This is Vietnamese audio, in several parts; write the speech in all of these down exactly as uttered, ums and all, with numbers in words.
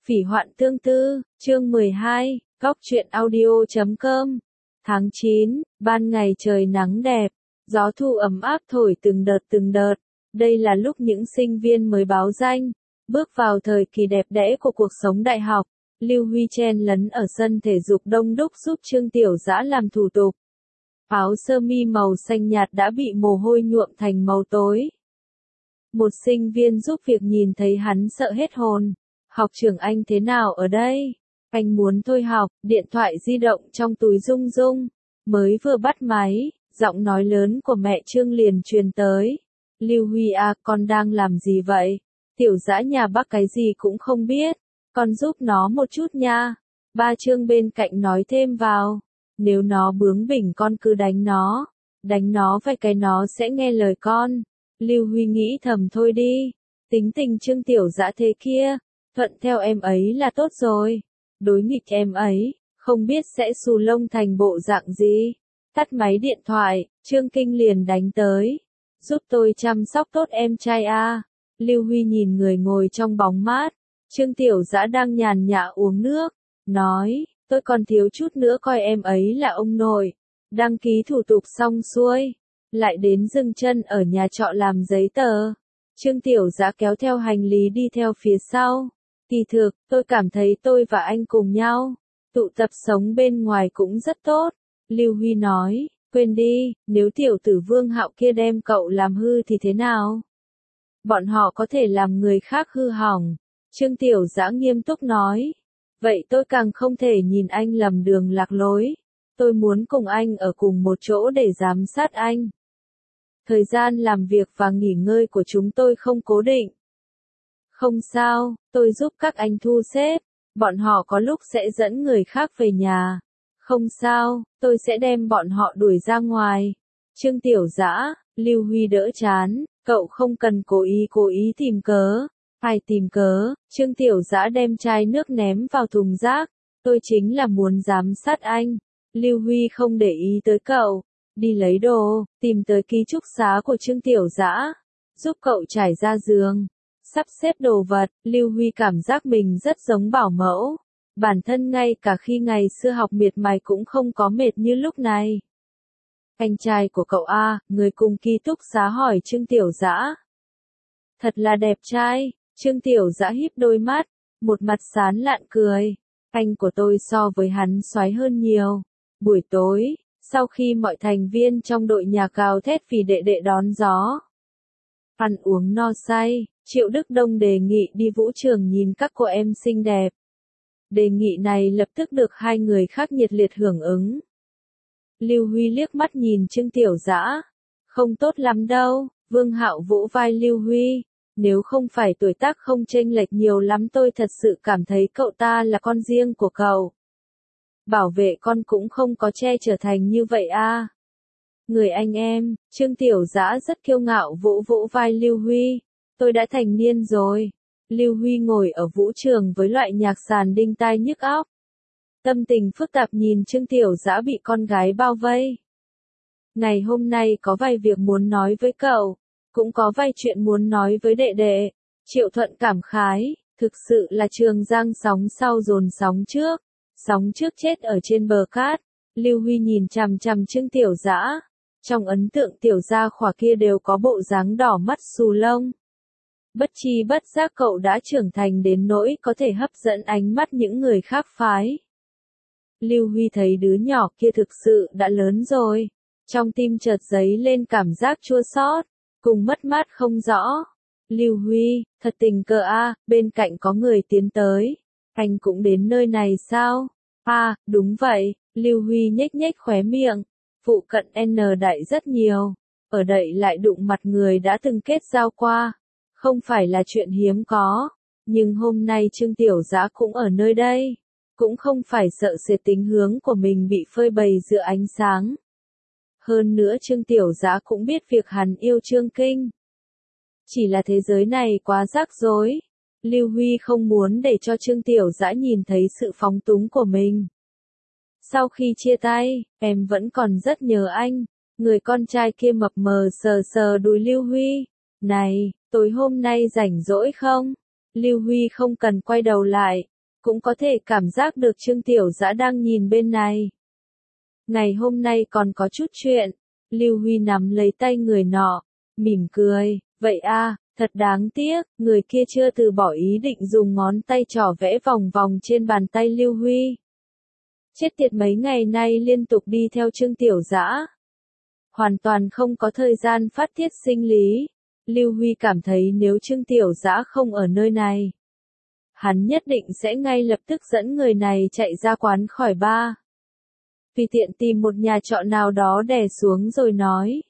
Phỉ hoạn tương tư, chương mười hai, góc truyện audio chấm com. Tháng chín, ban ngày trời nắng đẹp, gió thu ấm áp thổi từng đợt từng đợt. Đây là lúc những sinh viên mới báo danh, bước vào thời kỳ đẹp đẽ của cuộc sống đại học. Lưu Huy chen lấn ở sân thể dục đông đúc giúp Trương Tiểu Dã làm thủ tục. Áo sơ mi màu xanh nhạt đã bị mồ hôi nhuộm thành màu tối. Một sinh viên giúp việc nhìn thấy hắn sợ hết hồn. Học trưởng anh thế nào ở đây? Anh muốn thôi học, điện thoại di động trong túi rung rung. Mới vừa bắt máy, giọng nói lớn của mẹ Trương liền truyền tới. Lưu Huy à, con đang làm gì vậy? Tiểu Dã nhà bác cái gì cũng không biết. Con giúp nó một chút nha. Ba Trương bên cạnh nói thêm vào. Nếu nó bướng bỉnh con cứ đánh nó. Đánh nó vài cái nó sẽ nghe lời con. Lưu Huy nghĩ thầm thôi đi. Tính tình Trương Tiểu Dã thế kia. Thuận theo em ấy là tốt rồi. Đối nghịch em ấy, không biết sẽ xù lông thành bộ dạng gì. Tắt máy điện thoại, Trương Kinh liền đánh tới. Giúp tôi chăm sóc tốt em trai a. Lưu Huy nhìn người ngồi trong bóng mát. Trương Tiểu Dã đang nhàn nhã uống nước. Nói, tôi còn thiếu chút nữa coi em ấy là ông nội. Đăng ký thủ tục xong xuôi. Lại đến dừng chân ở nhà trọ làm giấy tờ. Trương Tiểu Dã kéo theo hành lý đi theo phía sau. Kỳ thực, tôi cảm thấy tôi và anh cùng nhau, tụ tập sống bên ngoài cũng rất tốt. Lưu Huy nói, quên đi, nếu tiểu tử Vương Hạo kia đem cậu làm hư thì thế nào? Bọn họ có thể làm người khác hư hỏng. Trương Tiểu Dã nghiêm túc nói, vậy tôi càng không thể nhìn anh lầm đường lạc lối. Tôi muốn cùng anh ở cùng một chỗ để giám sát anh. Thời gian làm việc và nghỉ ngơi của chúng tôi không cố định. Không sao, tôi giúp các anh thu xếp. Bọn họ có lúc sẽ dẫn người khác về nhà. Không sao, tôi sẽ đem bọn họ đuổi ra ngoài. Trương Tiểu Dã, Lưu Huy đỡ chán, cậu không cần cố ý cố ý tìm cớ. Phải tìm cớ. Trương Tiểu Dã đem chai nước ném vào thùng rác. Tôi chính là muốn giám sát anh. Lưu Huy không để ý tới cậu. Đi lấy đồ, tìm tới ký túc xá của Trương Tiểu Dã. Giúp cậu trải ra giường. Sắp xếp đồ vật, Lưu Huy cảm giác mình rất giống bảo mẫu. Bản thân ngay cả khi ngày xưa học miệt mài cũng không có mệt như lúc này. Anh trai của cậu A, người cùng ký túc xá hỏi Trương Tiểu Dã. Thật là đẹp trai, Trương Tiểu Dã híp đôi mắt, một mặt sán lạn cười. Anh của tôi so với hắn xoái hơn nhiều. Buổi tối, sau khi mọi thành viên trong đội nhà cào thét vì đệ đệ đón gió. Ăn uống no say. Triệu Đức Đông đề nghị đi vũ trường nhìn các cô em xinh đẹp. Đề nghị này lập tức được hai người khác nhiệt liệt hưởng ứng. Lưu Huy liếc mắt nhìn Trương Tiểu Dã. Không tốt lắm đâu, Vương Hạo vỗ vai Lưu Huy. Nếu không phải tuổi tác không chênh lệch nhiều lắm tôi thật sự cảm thấy cậu ta là con riêng của cậu. Bảo vệ con cũng không có che trở thành như vậy a. Người anh em, Trương Tiểu Dã rất kiêu ngạo vỗ vỗ vai Lưu Huy. Tôi đã thành niên rồi. Lưu Huy ngồi ở vũ trường với loại nhạc sàn đinh tai nhức óc. Tâm tình phức tạp nhìn Trương Tiểu Dã bị con gái bao vây. Ngày hôm nay có vài việc muốn nói với cậu. Cũng có vài chuyện muốn nói với đệ đệ. Triệu Thuận cảm khái. Thực sự là Trường Giang sóng sau dồn sóng trước. Sóng trước chết ở trên bờ cát. Lưu Huy nhìn chằm chằm Trương Tiểu Dã. Trong ấn tượng tiểu gia khỏa kia đều có bộ dáng đỏ mắt xù lông. Bất chi bất giác cậu đã trưởng thành đến nỗi có thể hấp dẫn ánh mắt những người khác phái. Lưu Huy thấy đứa nhỏ kia thực sự đã lớn rồi. Trong tim chợt dấy lên cảm giác chua xót, cùng mất mát không rõ. Lưu Huy, thật tình cờ a, bên cạnh có người tiến tới. Anh cũng đến nơi này sao? À, đúng vậy, Lưu Huy nhếch nhếch khóe miệng. Phụ cận N đại rất nhiều. Ở đây lại đụng mặt người đã từng kết giao qua. Không phải là chuyện hiếm có, nhưng hôm nay Trương Tiểu Dã cũng ở nơi đây, cũng không phải sợ sẽ tính hướng của mình bị phơi bày giữa ánh sáng. Hơn nữa Trương Tiểu Dã cũng biết việc hắn yêu Trương Kinh. Chỉ là thế giới này quá rắc rối, Lưu Huy không muốn để cho Trương Tiểu Dã nhìn thấy sự phóng túng của mình. Sau khi chia tay, em vẫn còn rất nhớ anh, người con trai kia mập mờ sờ sờ đùi Lưu Huy. Này, tối hôm nay rảnh rỗi không? Lưu Huy không cần quay đầu lại, cũng có thể cảm giác được Trương Tiểu Dã đang nhìn bên này. Ngày hôm nay còn có chút chuyện, Lưu Huy nắm lấy tay người nọ, mỉm cười, vậy a, thật đáng tiếc, người kia chưa từ bỏ ý định dùng ngón tay trỏ vẽ vòng vòng trên bàn tay Lưu Huy. Chết tiệt, mấy ngày nay liên tục đi theo Trương Tiểu Dã, hoàn toàn không có thời gian phát tiết sinh lý. Lưu Huy cảm thấy nếu Trương Tiểu Dã không ở nơi này, hắn nhất định sẽ ngay lập tức dẫn người này chạy ra quán khỏi ba. Vì tiện tìm một nhà trọ nào đó đè xuống rồi nói.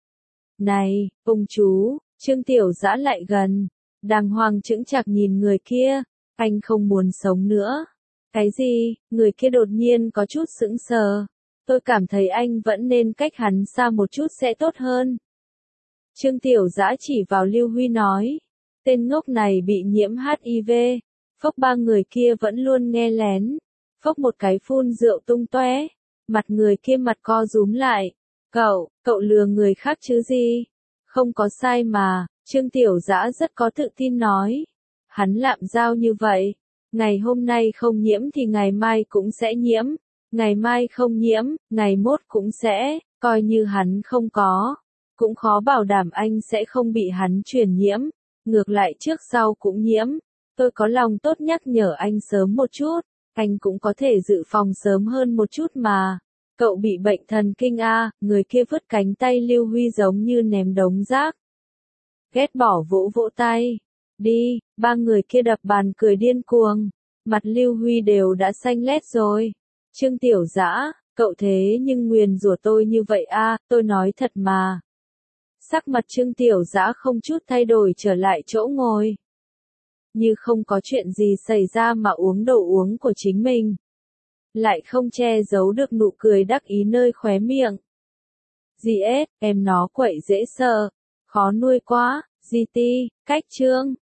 Này, ông chú, Trương Tiểu Dã lại gần, đàng hoàng chững chạc nhìn người kia, anh không muốn sống nữa. Cái gì? Người kia đột nhiên có chút sững sờ. Tôi cảm thấy anh vẫn nên cách hắn xa một chút sẽ tốt hơn. Trương Tiểu Dã chỉ vào Lưu Huy nói. Tên ngốc này bị nhiễm hát i vê. Phốc, ba người kia vẫn luôn nghe lén. Phốc một cái phun rượu tung tóe. Mặt người kia mặt co rúm lại. Cậu, cậu lừa người khác chứ gì? Không có sai mà, Trương Tiểu Dã rất có tự tin nói. Hắn lạm giao như vậy. Ngày hôm nay không nhiễm thì ngày mai cũng sẽ nhiễm. Ngày mai không nhiễm, ngày mốt cũng sẽ, coi như hắn không có. Cũng khó bảo đảm anh sẽ không bị hắn truyền nhiễm. Ngược lại trước sau cũng nhiễm. Tôi có lòng tốt nhắc nhở anh sớm một chút. Anh cũng có thể dự phòng sớm hơn một chút mà. Cậu bị bệnh thần kinh a, người kia vứt cánh tay Lưu Huy giống như ném đống rác. Ghét bỏ vỗ vỗ tay. Đi, ba người kia đập bàn cười điên cuồng. Mặt Lưu Huy đều đã xanh lét rồi. Trương Tiểu Dã, cậu thế nhưng nguyền rủa tôi như vậy a, tôi nói thật mà. Sắc mặt Trương Tiểu Dã không chút thay đổi trở lại chỗ ngồi. Như không có chuyện gì xảy ra mà uống đồ uống của chính mình. Lại không che giấu được nụ cười đắc ý nơi khóe miệng. Dì ết, em nó quậy dễ sợ, khó nuôi quá, dì ti, cách Trương.